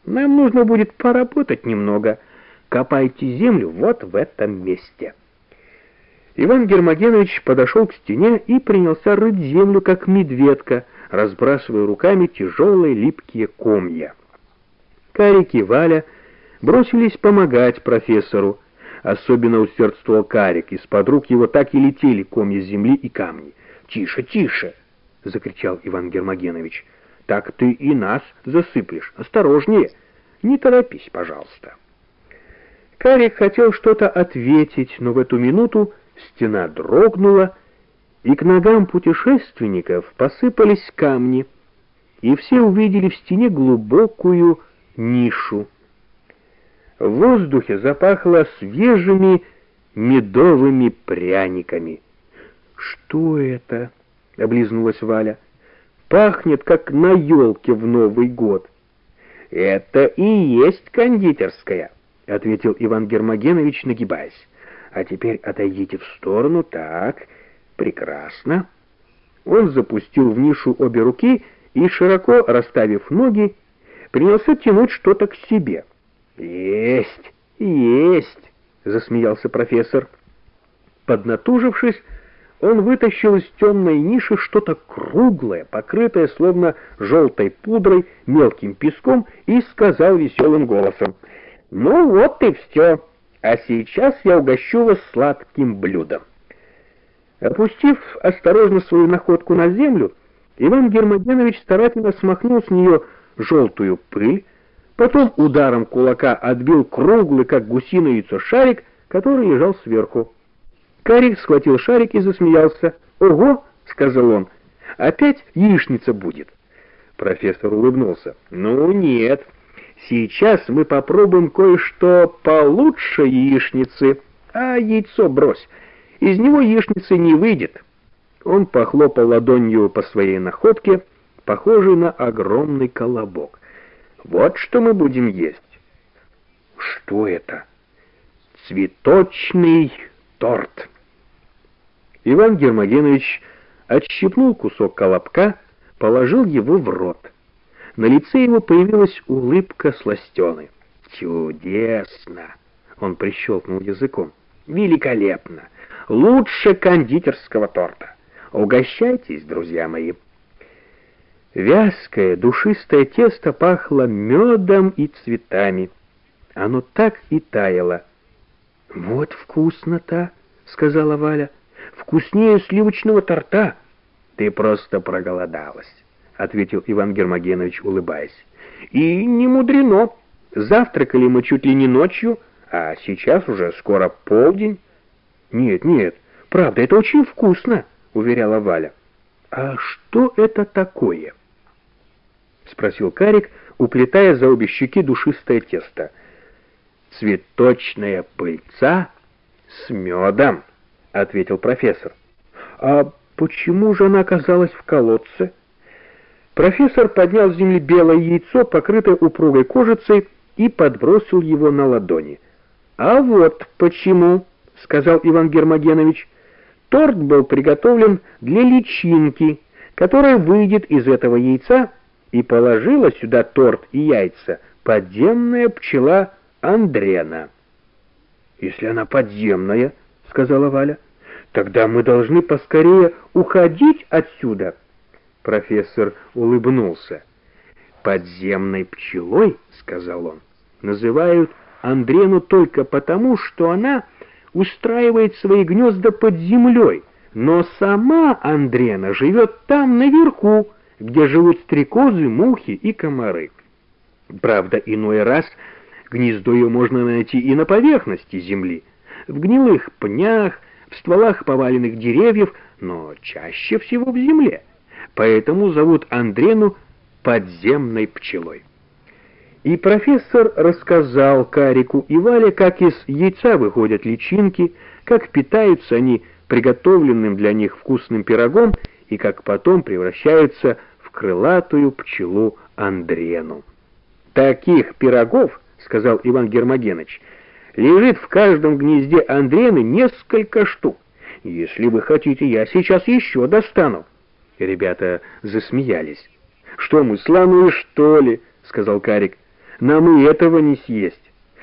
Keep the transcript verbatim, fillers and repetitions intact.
Нам нужно будет поработать немного. Копайте землю вот в этом месте». Иван Гермогенович подошел к стене и принялся рыть землю, как медведка, разбрасывая руками тяжелые липкие комья. Карик и Валя бросились помогать профессору. Особенно усердствовал Карик, из-под рук его так и летели комья земли и камни. «Тише, тише!» — закричал Иван Гермогенович. «Так ты и нас засыплешь. Осторожнее! Не торопись, пожалуйста!» Карик хотел что-то ответить, но в эту минуту стена дрогнула, и к ногам путешественников посыпались камни, и все увидели в стене глубокую нишу. В воздухе запахло свежими медовыми пряниками. «Что это?» — облизнулась Валя. «Пахнет, как на елке в Новый год». «Это и есть кондитерская», — ответил Иван Гермогенович, нагибаясь. «А теперь отойдите в сторону, так, прекрасно». Он запустил в нишу обе руки и, широко расставив ноги, принялся тянуть что-то к себе. «Есть, есть!» — засмеялся профессор. Поднатужившись, он вытащил из темной ниши что-то круглое, покрытое словно желтой пудрой, мелким песком, и сказал веселым голосом: «Ну вот и все, а сейчас я угощу вас сладким блюдом». Опустив осторожно свою находку на землю, Иван Гермогенович старательно смахнул с нее желтую пыль, потом ударом кулака отбил круглый, как гусиное яйцо, шарик, который лежал сверху. Карик схватил шарик и засмеялся. «Ого!» — сказал он. «Опять яичница будет». Профессор улыбнулся. «Ну нет, сейчас мы попробуем кое-что получше яичницы, а яйцо брось, из него яичницы не выйдет». Он похлопал ладонью по своей находке, похожей на огромный колобок. «Вот что мы будем есть». «Что это?» «Цветочный торт». Иван Гермогенович отщипнул кусок колобка, положил его в рот. На лице его появилась улыбка сластены. «Чудесно!» — он прищелкнул языком. «Великолепно! Лучше кондитерского торта! Угощайтесь, друзья мои!» Вязкое, душистое тесто пахло медом и цветами. Оно так и таяло. «Вот вкусно-то!» — сказала Валя. «Вкуснее сливочного торта». «Ты просто проголодалась», — ответил Иван Гермогенович, улыбаясь. «И не мудрено. Завтракали мы чуть ли не ночью, а сейчас уже скоро полдень». «Нет, нет, правда, это очень вкусно», — уверяла Валя. «А что это такое?» — спросил Карик, уплетая за обе щеки душистое тесто. «Цветочная пыльца с медом», — ответил профессор. «А почему же она оказалась в колодце?» Профессор поднял с земли белое яйцо, покрытое упругой кожицей, и подбросил его на ладони. «А вот почему», — сказал Иван Гермогенович. «Торт был приготовлен для личинки, которая выйдет из этого яйца, и положила сюда торт и яйца подземная пчела Андрена». «Если она подземная, — сказала Валя, — тогда мы должны поскорее уходить отсюда». Профессор улыбнулся. «Подземной пчелой, — сказал он, — называют Андрену только потому, что она устраивает свои гнезда под землей, но сама Андрена живет там наверху, где живут стрекозы, мухи и комары. Правда, иной раз гнездо ее можно найти и на поверхности земли, в гнилых пнях, в стволах поваленных деревьев, но чаще всего в земле. Поэтому зовут Андрену подземной пчелой». И профессор рассказал Карику и Вале, как из яйца выходят личинки, как питаются они приготовленным для них вкусным пирогом и как потом превращаются в крылатую пчелу Андрену. «Таких пирогов, — сказал Иван Гермогенович, — лежит в каждом гнезде Андрены несколько штук. Если вы хотите, я сейчас еще достану». Ребята засмеялись. «Что мы, слоны, что ли?» — сказал Карик. нам и этого не съесть.